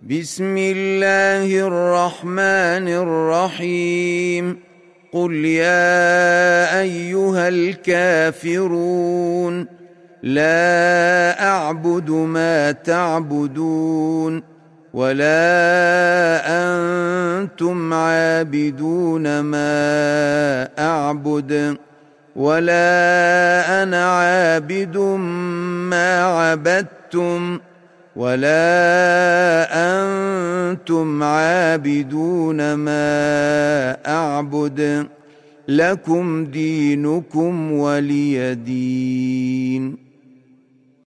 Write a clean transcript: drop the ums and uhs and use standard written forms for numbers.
بسم الله الرحمن الرحيم قل يا أيها الكافرون لا أعبد ما تعبدون ولا أنتم عابدون ما أعبد ولا أنا عابد ما عبدتم ولا أنتم عابدون ما أعبد لكم دينكم ولي دين.